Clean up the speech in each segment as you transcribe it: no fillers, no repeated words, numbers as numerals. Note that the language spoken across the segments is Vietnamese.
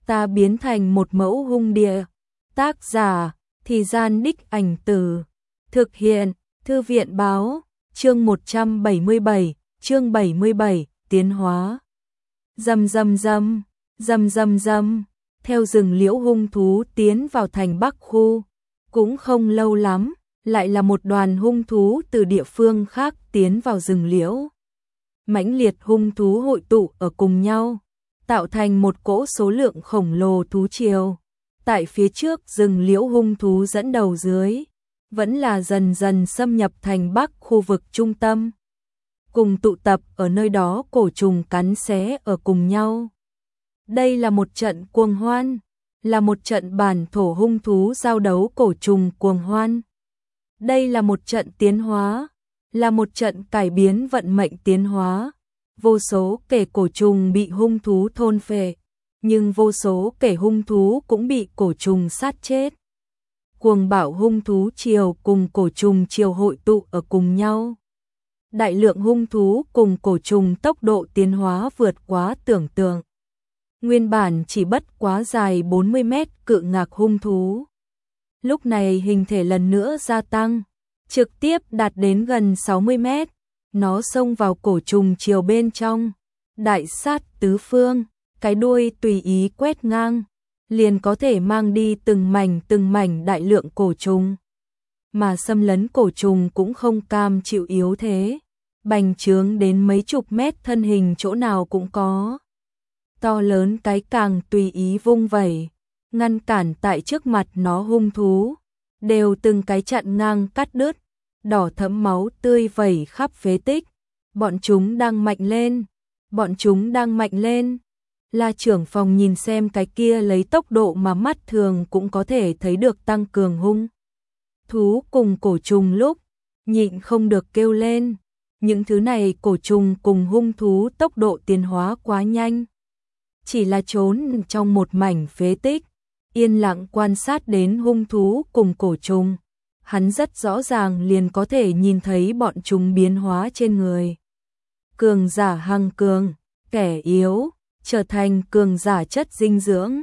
ta biến thành một mẫu hung địa. Tác giả, Thì Gian Đích Ảnh Từ. Thực hiện, Thư viện Báo. Chương 177, chương 77, tiến hóa. Rầm rầm rầm, rầm rầm rầm, theo rừng liễu hung thú tiến vào thành Bắc khu. Cũng không lâu lắm, lại là một đoàn hung thú từ địa phương khác tiến vào rừng liễu. Mãnh liệt hung thú hội tụ ở cùng nhau, tạo thành một cỗ số lượng khổng lồ thú triều. Tại phía trước rừng liễu hung thú dẫn đầu dưới, vẫn là dần dần xâm nhập thành Bắc khu vực trung tâm. Cùng tụ tập ở nơi đó cổ trùng cắn xé ở cùng nhau. Đây là một trận cuồng hoan, là một trận bản thổ hung thú giao đấu cổ trùng cuồng hoan. Đây là một trận tiến hóa, là một trận cải biến vận mệnh tiến hóa. Vô số kẻ cổ trùng bị hung thú thôn phệ, nhưng vô số kẻ hung thú cũng bị cổ trùng sát chết. Cuồng bạo hung thú triều cùng cổ trùng triều hội tụ ở cùng nhau. Đại lượng hung thú cùng cổ trùng tốc độ tiến hóa vượt quá tưởng tượng. Nguyên bản chỉ bất quá dài 40 mét cự ngạc hung thú, lúc này hình thể lần nữa gia tăng, trực tiếp đạt đến gần 60 mét. Nó xông vào cổ trùng triều bên trong, đại sát tứ phương, cái đuôi tùy ý quét ngang, liền có thể mang đi từng mảnh đại lượng cổ trùng. Mà xâm lấn cổ trùng cũng không cam chịu yếu thế, bành trướng đến mấy chục mét, thân hình chỗ nào cũng có. To lớn cái càng tùy ý vung vẩy, ngăn cản tại trước mặt nó hung thú, đều từng cái chặn ngang cắt đứt, đỏ thẫm máu tươi vẩy khắp phế tích. Bọn chúng đang mạnh lên, bọn chúng đang mạnh lên. La trưởng phòng nhìn xem cái kia lấy tốc độ mà mắt thường cũng có thể thấy được tăng cường hung thú cùng cổ trùng lúc, nhịn không được kêu lên. Những thứ này cổ trùng cùng hung thú tốc độ tiến hóa quá nhanh. Chỉ là trốn trong một mảnh phế tích, yên lặng quan sát đến hung thú cùng cổ trùng, hắn rất rõ ràng liền có thể nhìn thấy bọn chúng biến hóa trên người. Cường giả hằng cường, kẻ yếu trở thành cường giả chất dinh dưỡng.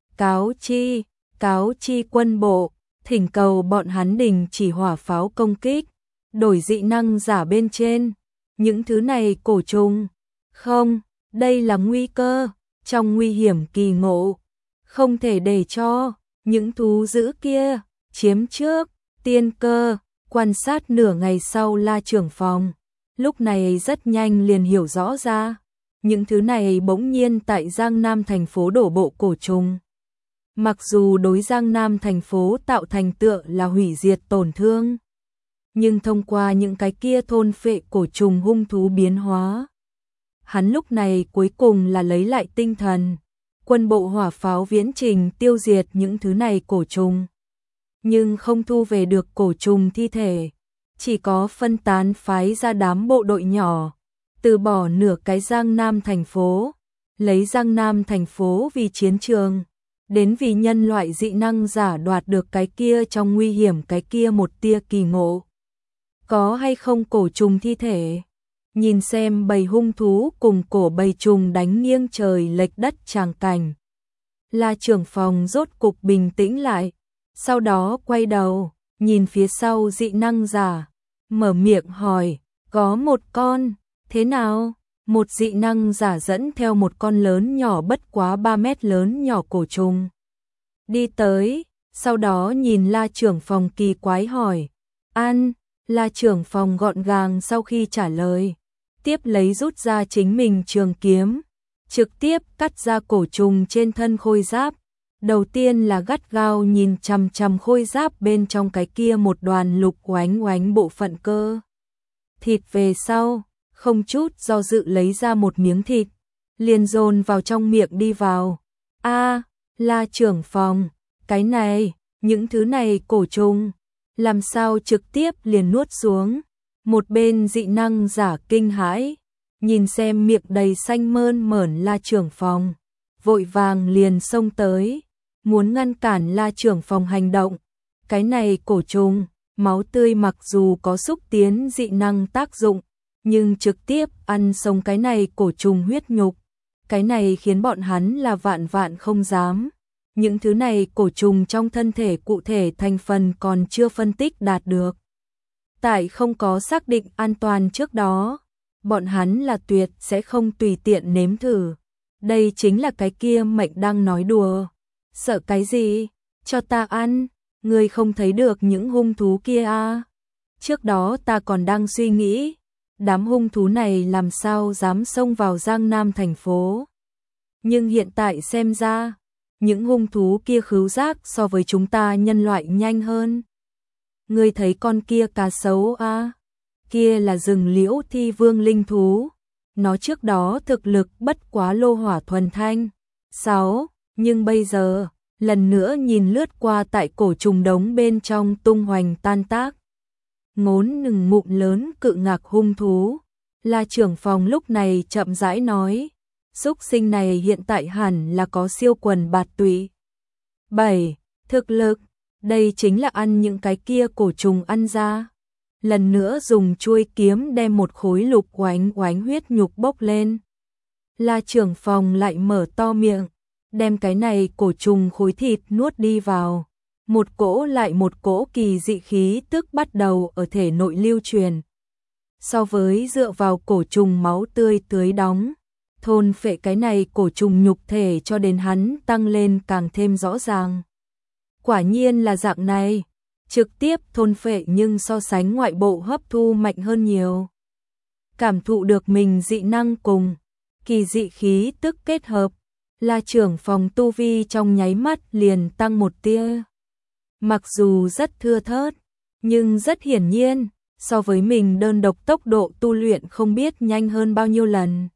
Cáo chi quân bộ, thỉnh cầu bọn hắn đình chỉ hỏa pháo công kích, đổi dị năng giả bên trên. Những thứ này cổ trùng, không, đây là nguy cơ, trong nguy hiểm kỳ ngộ, không thể để cho những thú dữ kia chiếm trước tiên cơ. Quan sát nửa ngày sau, La trưởng phòng lúc này rất nhanh liền hiểu rõ ra, những thứ này bỗng nhiên tại Giang Nam thành phố đổ bộ cổ trùng. Mặc dù đối Giang Nam thành phố tạo thành tựa là hủy diệt tổn thương, nhưng thông qua những cái kia thôn phệ cổ trùng hung thú biến hóa, hắn lúc này cuối cùng là lấy lại tinh thần. Quân bộ hỏa pháo viễn trình tiêu diệt những thứ này cổ trùng, nhưng không thu về được cổ trùng thi thể, chỉ có phân tán phái ra đám bộ đội nhỏ, từ bỏ nửa cái Giang Nam thành phố, lấy Giang Nam thành phố vì chiến trường, đến vì nhân loại dị năng giả đoạt được cái kia trong nguy hiểm cái kia một tia kỳ ngộ. Có hay không cổ trùng thi thể? Nhìn xem bầy hung thú cùng cổ bầy trùng đánh nghiêng trời lệch đất tràng cảnh, La trưởng phòng rốt cục bình tĩnh lại, sau đó quay đầu, nhìn phía sau dị năng giả, mở miệng hỏi, có một con, thế nào? Một dị năng giả dẫn theo một con lớn nhỏ bất quá 3 mét lớn nhỏ cổ trùng đi tới, sau đó nhìn La trưởng phòng kỳ quái hỏi, ăn. La trưởng phòng gọn gàng sau khi trả lời, tiếp lấy rút ra chính mình trường kiếm, trực tiếp cắt ra cổ trùng trên thân khôi giáp. Đầu tiên là gắt gao nhìn chằm chằm khôi giáp bên trong cái kia một đoàn lục oánh oánh bộ phận cơ thịt, về sau không chút do dự lấy ra một miếng thịt, liền dồn vào trong miệng đi vào. La trưởng phòng, cái này, những thứ này cổ trùng, làm sao trực tiếp liền nuốt xuống? Một bên dị năng giả kinh hãi, nhìn xem miệng đầy xanh mơn mởn La trưởng phòng, vội vàng liền xông tới, muốn ngăn cản La trưởng phòng hành động. Cái này cổ trùng, máu tươi mặc dù có xúc tiến dị năng tác dụng, nhưng trực tiếp ăn sống cái này cổ trùng huyết nhục, Cái này khiến bọn hắn là vạn vạn không dám. Những thứ này cổ trùng trong thân thể cụ thể thành phần còn chưa phân tích đạt được. Tại không có xác định an toàn trước đó, bọn hắn là tuyệt sẽ không tùy tiện nếm thử. Đây chính là cái kia mệnh đang nói đùa. Sợ cái gì? Cho ta ăn, ngươi không thấy được những hung thú kia à? Trước đó ta còn đang suy nghĩ, đám hung thú này làm sao dám xông vào Giang Nam thành phố. Nhưng hiện tại xem ra, những hung thú kia khứu giác so với chúng ta nhân loại nhanh hơn. Ngươi thấy con kia cá sấu à? Kia là rừng liễu thi vương linh thú. Nó trước đó thực lực bất quá lô hỏa thuần thanh. 6. Nhưng bây giờ, lần nữa nhìn lướt qua tại cổ trùng đống bên trong tung hoành tan tác. Ngốn nừng mụn lớn cự ngạc hung thú. La trưởng phòng lúc này chậm rãi nói. Xúc sinh này hiện tại hẳn là có siêu quần bạt tụy. 7. Thực lực. Đây chính là ăn những cái kia cổ trùng ăn ra. Lần nữa dùng chuôi kiếm đem một khối lục oánh oánh huyết nhục bốc lên. La trưởng phòng lại mở to miệng, đem cái này cổ trùng khối thịt nuốt đi vào. Một cỗ lại một cỗ kỳ dị khí tức bắt đầu ở thể nội lưu truyền. So với dựa vào cổ trùng máu tươi tưới đóng, thôn phệ cái này cổ trùng nhục thể cho đến hắn tăng lên càng thêm rõ ràng. Quả nhiên là dạng này, trực tiếp thôn phệ nhưng so sánh ngoại bộ hấp thu mạnh hơn nhiều. Cảm thụ được mình dị năng cùng kỳ dị khí tức kết hợp, La trưởng phòng tu vi trong nháy mắt liền tăng một tia. Mặc dù rất thưa thớt, nhưng rất hiển nhiên, so với mình đơn độc tốc độ tu luyện không biết nhanh hơn bao nhiêu lần.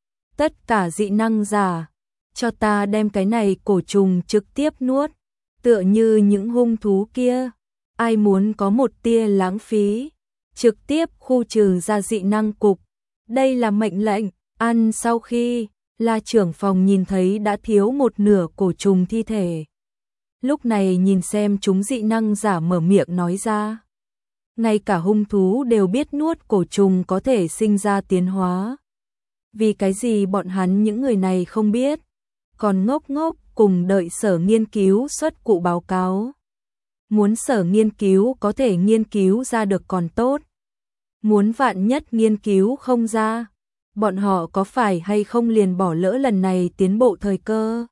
Tất cả dị năng giả, cho ta đem cái này cổ trùng trực tiếp nuốt, tựa như những hung thú kia. Ai muốn có một tia lãng phí, trực tiếp khu trừ ra dị năng cục. Đây là mệnh lệnh, ăn sau khi La trưởng phòng nhìn thấy đã thiếu một nửa cổ trùng thi thể. Lúc này nhìn xem chúng dị năng giả mở miệng nói ra. Ngay cả hung thú đều biết nuốt cổ trùng có thể sinh ra tiến hóa. Vì cái gì bọn hắn những người này không biết, còn ngốc ngốc cùng đợi sở nghiên cứu xuất cụ báo cáo. Muốn sở nghiên cứu có thể nghiên cứu ra được còn tốt. Muốn vạn nhất nghiên cứu không ra, bọn họ có phải hay không liền bỏ lỡ lần này tiến bộ thời cơ.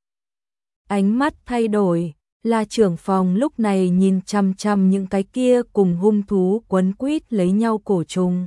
Ánh mắt thay đổi, La trưởng phòng lúc này nhìn chằm chằm những cái kia cùng hung thú quấn quýt lấy nhau cổ trùng.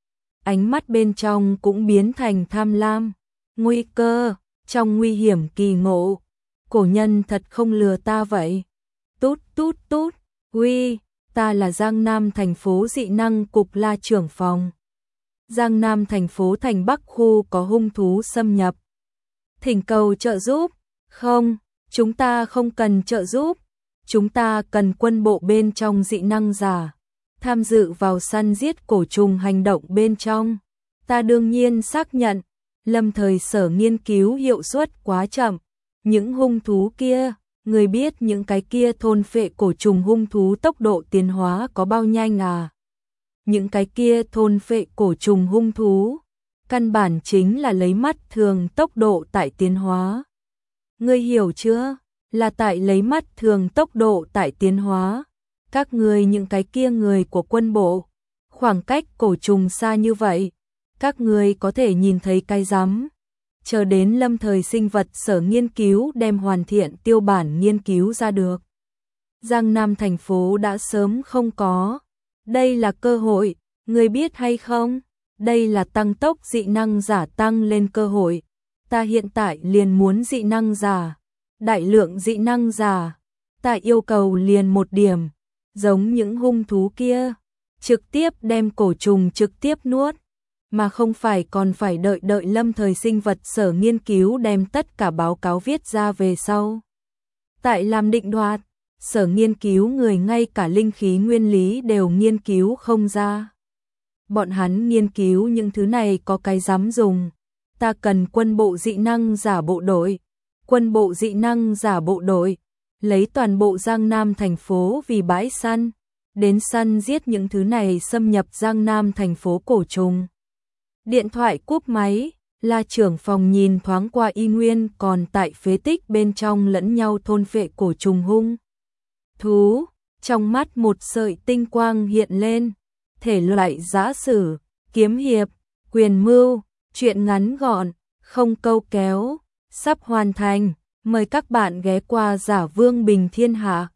Ánh mắt bên trong cũng biến thành tham lam, nguy cơ, trong nguy hiểm kỳ ngộ. Cổ nhân thật không lừa ta vậy. Tút tút tút, uy, ta là Giang Nam thành phố dị năng cục La trưởng phòng. Giang Nam thành phố thành Bắc khu có hung thú xâm nhập. Thỉnh cầu trợ giúp. Không, chúng ta không cần trợ giúp. Chúng ta cần quân bộ bên trong dị năng giả tham dự vào săn giết cổ trùng hành động bên trong. Ta đương nhiên xác nhận, lâm thời sở nghiên cứu hiệu suất quá chậm. Những hung thú kia, người biết những cái kia thôn phệ cổ trùng hung thú tốc độ tiến hóa có bao nhanh à? Những cái kia thôn phệ cổ trùng hung thú, căn bản chính là lấy mắt thường tốc độ tại tiến hóa. Ngươi hiểu chưa? Là tại lấy mắt thường tốc độ tại tiến hóa. Các ngươi những cái kia người của quân bộ, khoảng cách cổ trùng xa như vậy, các ngươi có thể nhìn thấy cái rắm. Chờ đến lâm thời sinh vật sở nghiên cứu đem hoàn thiện tiêu bản nghiên cứu ra được. Giang Nam thành phố đã sớm không có. Đây là cơ hội, ngươi biết hay không? Đây là tăng tốc dị năng giả tăng lên cơ hội. Ta hiện tại liền muốn dị năng giả, đại lượng dị năng giả. Ta yêu cầu liền một điểm, giống những hung thú kia, trực tiếp đem cổ trùng trực tiếp nuốt, mà không phải còn phải đợi lâm thời sinh vật sở nghiên cứu đem tất cả báo cáo viết ra về sau. Tại làm định đoạt, sở nghiên cứu người ngay cả linh khí nguyên lý đều nghiên cứu không ra. Bọn hắn nghiên cứu những thứ này có cái dám dùng. Ta cần quân bộ dị năng giả bộ đội. Quân bộ dị năng giả bộ đội, lấy toàn bộ Giang Nam thành phố vì bãi săn, đến săn giết những thứ này xâm nhập Giang Nam thành phố cổ trùng. Điện thoại cúp máy, La trưởng phòng nhìn thoáng qua y nguyên còn tại phế tích bên trong lẫn nhau thôn phệ cổ trùng hung thú, trong mắt một sợi tinh quang hiện lên, thể loại giã sử, kiếm hiệp, quyền mưu, truyện ngắn gọn, không câu kéo, sắp hoàn thành, mời các bạn ghé qua Giả Vương Bình Thiên Hạ.